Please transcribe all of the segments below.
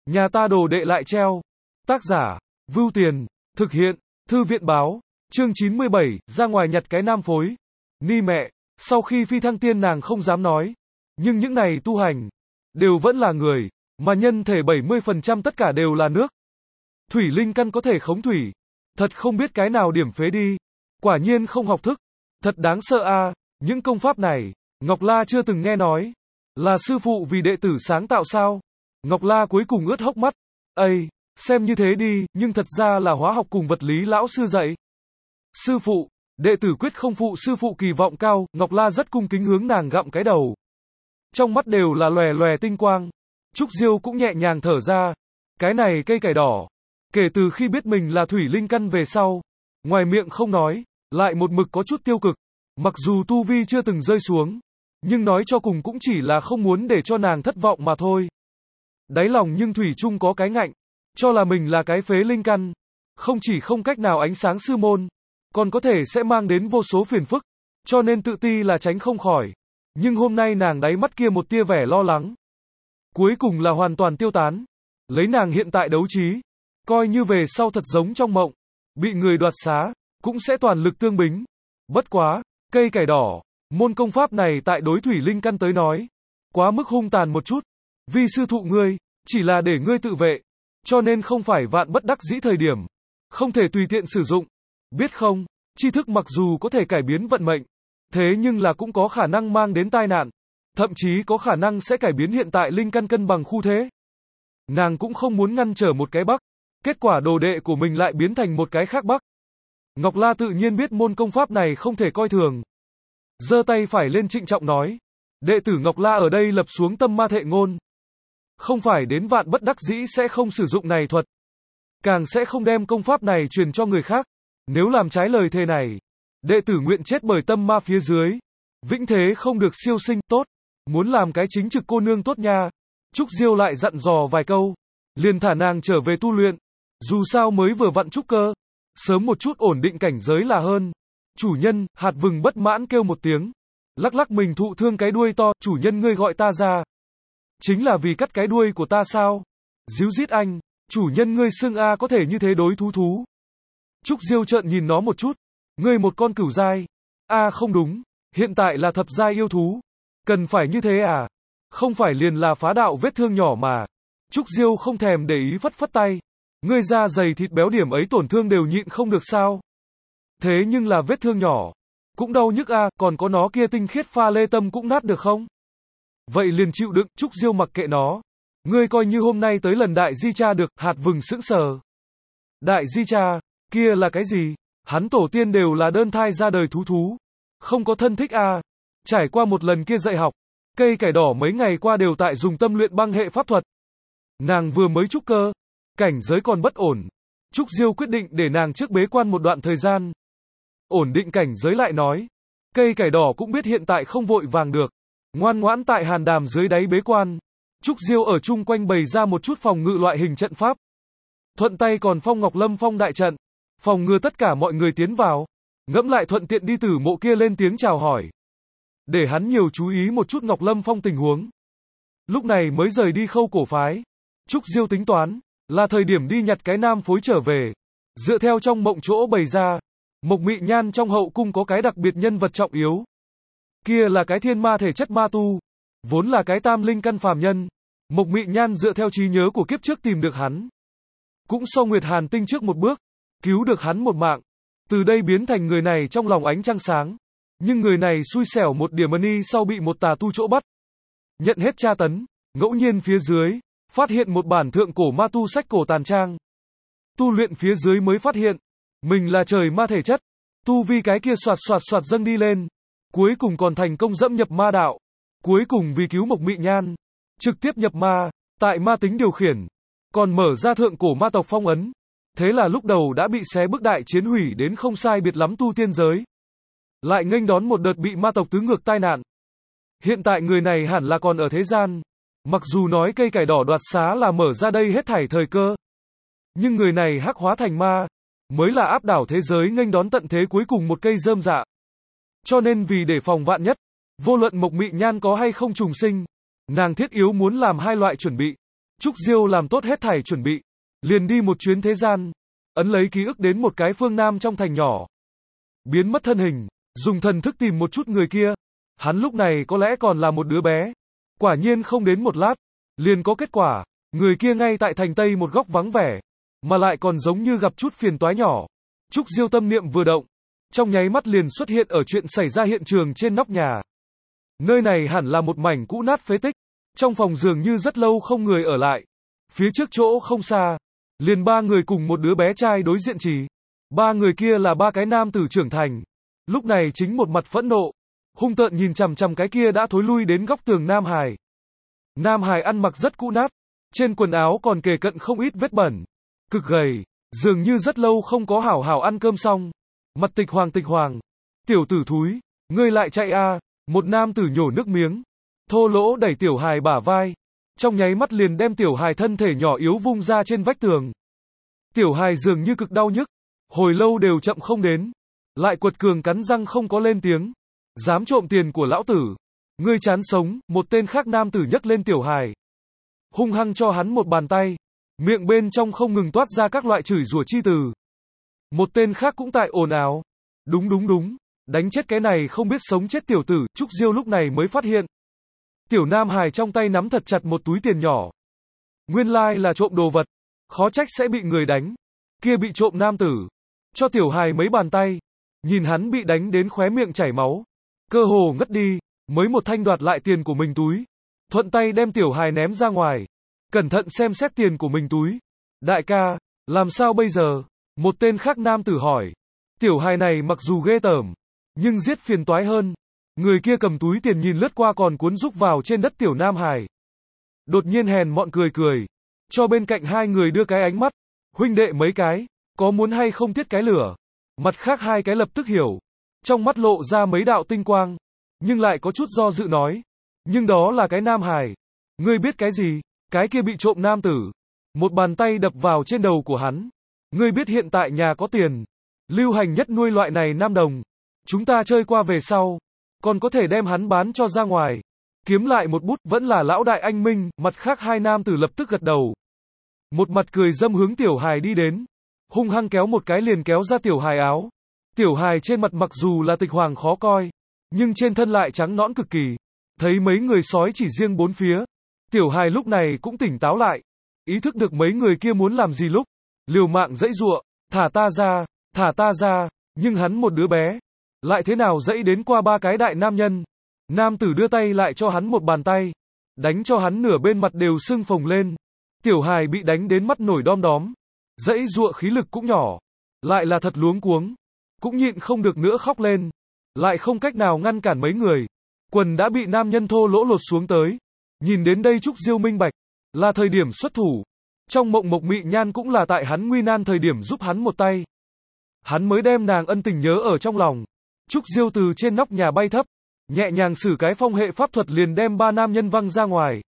Nhà ta đồ đệ lại treo. Tác giả, Vưu Tiền, thực hiện, Thư viện báo, chương 97, ra ngoài nhặt cái nam phối. Ni mẹ, sau khi phi thăng tiên nàng không dám nói. Nhưng những này tu hành, đều vẫn là người, mà nhân thể 70% tất cả đều là nước. Thủy linh căn có thể khống thủy. Thật không biết cái nào điểm phế đi. Quả nhiên không học thức. Thật đáng sợ a. Những công pháp này, Ngọc La chưa từng nghe nói. Là sư phụ vì đệ tử sáng tạo sao? Ngọc La cuối cùng ướt hốc mắt. Ây, xem như thế đi, nhưng thật ra là hóa học cùng vật lý lão sư dạy. Sư phụ, đệ tử quyết không phụ sư phụ kỳ vọng cao, Ngọc La rất cung kính hướng nàng gặm cái đầu. Trong mắt đều là lòe lòe tinh quang. Trúc Diêu cũng nhẹ nhàng thở ra. Cái này cây cải đỏ. Kể từ khi biết mình là thủy linh căn về sau, ngoài miệng không nói, lại một mực có chút tiêu cực. Mặc dù tu vi chưa từng rơi xuống, nhưng nói cho cùng cũng chỉ là không muốn để cho nàng thất vọng mà thôi. Đáy lòng nhưng thủy chung có cái ngạnh, cho là mình là cái phế linh căn, không chỉ không cách nào ánh sáng sư môn, còn có thể sẽ mang đến vô số phiền phức, cho nên tự ti là tránh không khỏi. Nhưng hôm nay nàng đáy mắt kia một tia vẻ lo lắng, cuối cùng là hoàn toàn tiêu tán. Lấy nàng hiện tại đấu trí, coi như về sau thật giống trong mộng, bị người đoạt xá, cũng sẽ toàn lực tương bính. Bất quá, cây cải đỏ, môn công pháp này tại đối thủy linh căn tới nói, quá mức hung tàn một chút. Vi sư thụ ngươi, chỉ là để ngươi tự vệ, cho nên không phải vạn bất đắc dĩ thời điểm, không thể tùy tiện sử dụng. Biết không, tri thức mặc dù có thể cải biến vận mệnh, thế nhưng là cũng có khả năng mang đến tai nạn, thậm chí có khả năng sẽ cải biến hiện tại linh căn cân bằng khu thế. Nàng cũng không muốn ngăn trở một cái bắc, kết quả đồ đệ của mình lại biến thành một cái khác bắc. Ngọc La tự nhiên biết môn công pháp này không thể coi thường. Giơ tay phải lên trịnh trọng nói, đệ tử Ngọc La ở đây lập xuống tâm ma thệ ngôn. Không phải đến vạn bất đắc dĩ sẽ không sử dụng này thuật. Càng sẽ không đem công pháp này truyền cho người khác. Nếu làm trái lời thề này, đệ tử nguyện chết bởi tâm ma phía dưới. Vĩnh thế không được siêu sinh, tốt. Muốn làm cái chính trực cô nương tốt nha. Trúc Diêu lại dặn dò vài câu. Liền thả nàng trở về tu luyện. Dù sao mới vừa vặn trúc cơ. Sớm một chút ổn định cảnh giới là hơn. Chủ nhân, hạt vừng bất mãn kêu một tiếng. Lắc lắc mình thụ thương cái đuôi to, chủ nhân ngươi gọi ta ra. Chính là vì cắt cái đuôi của ta sao? Díu dít anh, chủ nhân ngươi xưng a có thể như thế đối thú. Trúc Diêu trợn nhìn nó một chút. Ngươi một con cửu giai. Không đúng, hiện tại là thập giai yêu thú. Cần phải như thế à? Không phải liền là phá đạo vết thương nhỏ mà. Trúc Diêu không thèm để ý phất phất tay. Ngươi da dày thịt béo điểm ấy tổn thương đều nhịn không được sao? Thế nhưng là vết thương nhỏ, cũng đau nhức còn có nó kia tinh khiết pha lê tâm cũng nát được không? Vậy liền chịu đựng, Trúc Diêu mặc kệ nó. Ngươi coi như hôm nay tới lần đại di cha được, hạt vừng sững sờ. Đại di cha, kia là cái gì? Hắn tổ tiên đều là đơn thai ra đời thú. Không có thân thích Trải qua một lần kia dạy học, cây cải đỏ mấy ngày qua đều tại dùng tâm luyện băng hệ pháp thuật. Nàng vừa mới trúc cơ, cảnh giới còn bất ổn. Trúc Diêu quyết định để nàng trước bế quan một đoạn thời gian. Ổn định cảnh giới lại nói. Cây cải đỏ cũng biết hiện tại không vội vàng được. Ngoan ngoãn tại hàn đàm dưới đáy bế quan. Trúc Diêu ở chung quanh bày ra một chút phòng ngự loại hình trận pháp. Thuận tay còn phong Ngọc Lâm Phong đại trận. Phòng ngừa tất cả mọi người tiến vào. Ngẫm lại thuận tiện đi tử mộ kia lên tiếng chào hỏi. Để hắn nhiều chú ý một chút Ngọc Lâm Phong tình huống. Lúc này mới rời đi Khâu Cổ phái. Trúc Diêu tính toán, là thời điểm đi nhặt cái nam phối trở về. Dựa theo trong mộng chỗ bày ra, Mộc Mị Nhan trong hậu cung có cái đặc biệt nhân vật trọng yếu. Kia là cái thiên ma thể chất ma tu, vốn là cái tam linh căn phàm nhân. Mộc Mị Nhan dựa theo trí nhớ của kiếp trước tìm được hắn. Cũng so Nguyệt Hàn Tinh trước một bước, cứu được hắn một mạng. Từ đây biến thành người này trong lòng ánh trăng sáng. Nhưng người này xui xẻo một điểm ni sau bị một tà tu chỗ bắt. Nhận hết tra tấn, ngẫu nhiên phía dưới, phát hiện một bản thượng cổ ma tu sách cổ tàn trang. Tu luyện phía dưới mới phát hiện, mình là trời ma thể chất. Tu vi cái kia soạt soạt dâng đi lên. Cuối cùng còn thành công dẫm nhập ma đạo. Cuối cùng vì cứu Mộc Mị Nhan, trực tiếp nhập ma, tại ma tính điều khiển. Còn mở ra thượng cổ ma tộc phong ấn. Thế là lúc đầu đã bị xé bức đại chiến hủy đến không sai biệt lắm tu tiên giới. Lại nghênh đón một đợt bị ma tộc tứ ngược tai nạn. Hiện tại người này hẳn là còn ở thế gian. Mặc dù nói cây cải đỏ đoạt xá là mở ra đây hết thảy thời cơ. Nhưng người này hắc hóa thành ma, mới là áp đảo thế giới nghênh đón tận thế cuối cùng một cây rơm dạ. Cho nên vì để phòng vạn nhất, vô luận Mộc Mị Nhan có hay không trùng sinh, nàng thiết yếu muốn làm hai loại chuẩn bị. Trúc Diêu làm tốt hết thảy chuẩn bị, liền đi một chuyến thế gian, ấn lấy ký ức đến một cái phương Nam trong thành nhỏ. Biến mất thân hình, dùng thần thức tìm một chút người kia. Hắn lúc này có lẽ còn là một đứa bé. Quả nhiên không đến một lát, liền có kết quả. Người kia ngay tại thành Tây một góc vắng vẻ, mà lại còn giống như gặp chút phiền toái nhỏ. Trúc Diêu tâm niệm vừa động, trong nháy mắt liền xuất hiện ở chuyện xảy ra hiện trường trên nóc nhà. Nơi này hẳn là một mảnh cũ nát phế tích, trong phòng dường như rất lâu không người ở lại. Phía trước chỗ không xa, liền ba người cùng một đứa bé trai đối diện chỉ. Ba người kia là ba cái nam tử trưởng thành, lúc này chính một mặt phẫn nộ, hung tợn nhìn chằm chằm cái kia đã thối lui đến góc tường Nam Hải. Nam Hải ăn mặc rất cũ nát, trên quần áo còn kề cận không ít vết bẩn, cực gầy, dường như rất lâu không có hảo hảo ăn cơm xong. Mặt tịch hoàng, tiểu tử thúi, ngươi lại chạy a? Một nam tử nhổ nước miếng, thô lỗ đẩy tiểu hài bả vai, trong nháy mắt liền đem tiểu hài thân thể nhỏ yếu vung ra trên vách tường. Tiểu hài dường như cực đau nhức, hồi lâu đều chậm không đến, lại quật cường cắn răng không có lên tiếng. Dám trộm tiền của lão tử, ngươi chán sống. Một tên khác nam tử nhấc lên tiểu hài, hung hăng cho hắn một bàn tay, miệng bên trong không ngừng toát ra các loại chửi rủa chi từ. Một tên khác cũng tại ồn ào, đúng, đánh chết cái này không biết sống chết tiểu tử. Trúc Diêu lúc này mới phát hiện, tiểu nam hài trong tay nắm thật chặt một túi tiền nhỏ. Nguyên lai là trộm đồ vật, khó trách sẽ bị người đánh. Kia bị trộm nam tử, cho tiểu hài mấy bàn tay, nhìn hắn bị đánh đến khóe miệng chảy máu, cơ hồ ngất đi, mới một thanh đoạt lại tiền của mình túi, thuận tay đem tiểu hài ném ra ngoài, cẩn thận xem xét tiền của mình túi. Đại ca, làm sao bây giờ? Một tên khác nam tử hỏi. Tiểu hài này mặc dù ghê tởm, nhưng giết phiền toái hơn. Người kia cầm túi tiền nhìn lướt qua còn cuốn rúc vào trên đất tiểu nam hài. Đột nhiên hèn mọn cười, cho bên cạnh hai người đưa cái ánh mắt. Huynh đệ mấy cái, có muốn hay không tiết cái lửa? Mặt khác hai cái lập tức hiểu, trong mắt lộ ra mấy đạo tinh quang, nhưng lại có chút do dự nói. Nhưng đó là cái nam hài. Ngươi biết cái gì? Cái kia bị trộm nam tử. Một bàn tay đập vào trên đầu của hắn. Ngươi biết hiện tại nhà có tiền, lưu hành nhất nuôi loại này nam đồng. Chúng ta chơi qua về sau, còn có thể đem hắn bán cho ra ngoài, kiếm lại một bút. Vẫn là lão đại anh minh. Mặt khác hai nam tử lập tức gật đầu, một mặt cười dâm hướng tiểu hài đi đến, hung hăng kéo một cái liền kéo ra tiểu hài áo. Tiểu hài trên mặt mặc dù là tịch hoàng khó coi, nhưng trên thân lại trắng nõn cực kỳ. Thấy mấy người sói chỉ riêng bốn phía, tiểu hài lúc này cũng tỉnh táo lại, ý thức được mấy người kia muốn làm gì lúc, liều mạng giãy giụa, thả ta ra, nhưng hắn một đứa bé, lại thế nào dãy đến qua ba cái đại nam nhân. Nam tử đưa tay lại cho hắn một bàn tay, đánh cho hắn nửa bên mặt đều sưng phồng lên. Tiểu hài bị đánh đến mắt nổi đom đóm, giãy giụa khí lực cũng nhỏ, lại là thật luống cuống, cũng nhịn không được nữa khóc lên, lại không cách nào ngăn cản mấy người. Quần đã bị nam nhân thô lỗ lột xuống tới. Nhìn đến đây Trúc Diêu minh bạch, là thời điểm xuất thủ. Trong mộng Mộc Mị Nhan cũng là tại hắn nguy nan thời điểm giúp hắn một tay. Hắn mới đem nàng ân tình nhớ ở trong lòng. Trúc Diêu từ trên nóc nhà bay thấp, nhẹ nhàng sử cái phong hệ pháp thuật liền đem ba nam nhân văng ra ngoài.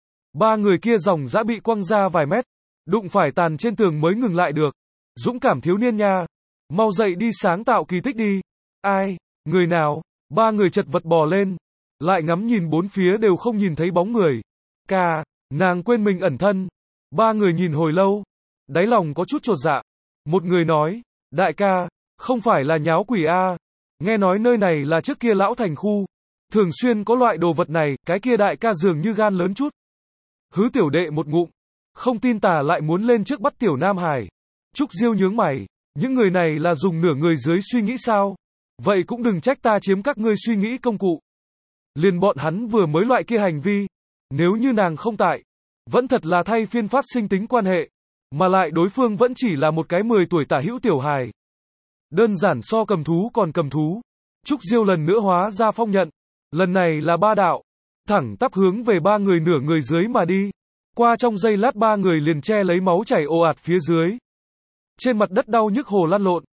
Ba người kia dòng dã bị quăng ra vài mét, đụng phải tàn trên tường mới ngừng lại được. Dũng cảm thiếu niên nha, mau dậy đi sáng tạo kỳ tích đi. Ai, người nào? Ba người chật vật bò lên, lại ngắm nhìn bốn phía đều không nhìn thấy bóng người. Ca, nàng quên mình ẩn thân. Ba người nhìn hồi lâu, đáy lòng có chút chột dạ. Một người nói, đại ca, không phải là nháo quỷ a? Nghe nói nơi này là trước kia lão thành khu, thường xuyên có loại đồ vật này. Cái kia đại ca dường như gan lớn chút. Hứ tiểu đệ một ngụm, không tin tà lại muốn lên trước bắt tiểu nam hải. Trúc Diêu nhướng mày, những người này là dùng nửa người dưới suy nghĩ sao? Vậy cũng đừng trách ta chiếm các ngươi suy nghĩ công cụ. Liền bọn hắn vừa mới loại kia hành vi, nếu như nàng không tại, vẫn thật là thay phiên phát sinh tính quan hệ, mà lại đối phương vẫn chỉ là một cái 10 tuổi tả hữu tiểu hài. Đơn giản so cầm thú còn cầm thú. Trúc Diêu lần nữa hóa ra phong nhận, lần này là ba đạo, thẳng tắp hướng về ba người nửa người dưới mà đi. Qua trong giây lát ba người liền che lấy máu chảy ồ ạt phía dưới. Trên mặt đất đau nhức hồ lăn lộn.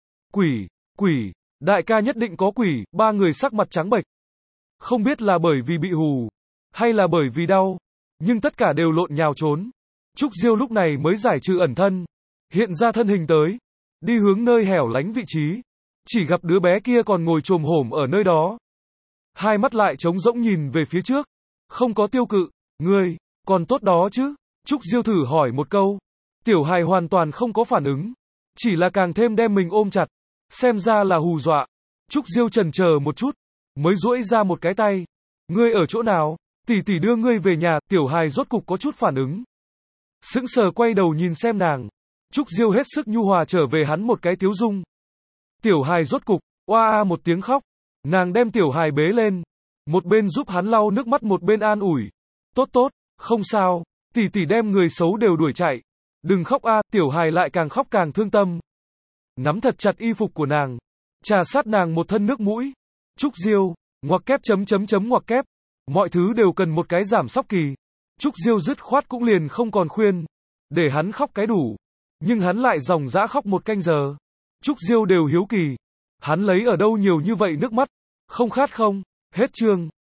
Quỷ, đại ca nhất định có quỷ. Ba người sắc mặt trắng bệch. Không biết là bởi vì bị hù, hay là bởi vì đau, nhưng tất cả đều lộn nhào trốn. Trúc Diêu lúc này mới giải trừ ẩn thân, hiện ra thân hình tới, đi hướng nơi hẻo lánh vị trí. Chỉ gặp đứa bé kia còn ngồi chồm hổm ở nơi đó, hai mắt lại trống rỗng nhìn về phía trước, không có tiêu cự. Ngươi, còn tốt đó chứ? Trúc Diêu thử hỏi một câu. Tiểu hài hoàn toàn không có phản ứng. Chỉ là càng thêm đem mình ôm chặt. Xem ra là hù dọa. Trúc Diêu chần chờ một chút. Mới duỗi ra một cái tay. Ngươi ở chỗ nào? Tỷ tỷ đưa ngươi về nhà. Tiểu hài rốt cục có chút phản ứng. Sững sờ quay đầu nhìn xem nàng. Trúc Diêu hết sức nhu hòa trở về hắn một cái tiếu dung. Tiểu hài rốt cục, oa một tiếng khóc. Nàng đem tiểu hài bế lên. Một bên giúp hắn lau nước mắt một bên an ủi. Tốt tốt, không sao. Tỷ tỷ đem người xấu đều đuổi chạy. Đừng khóc a. Tiểu hài lại càng khóc càng thương tâm. Nắm thật chặt y phục của nàng. Trà sát nàng một thân nước mũi. Trúc Diêu, ngoặc kép ngoặc kép. Mọi thứ đều cần một cái giảm sóc kỳ. Trúc Diêu dứt khoát cũng liền không còn khuyên. Để hắn khóc cái đủ. Nhưng hắn lại ròng rã khóc một canh giờ. Trúc Diêu đều hiếu kỳ. Hắn lấy ở đâu nhiều như vậy nước mắt? Không khát không? Hết chương.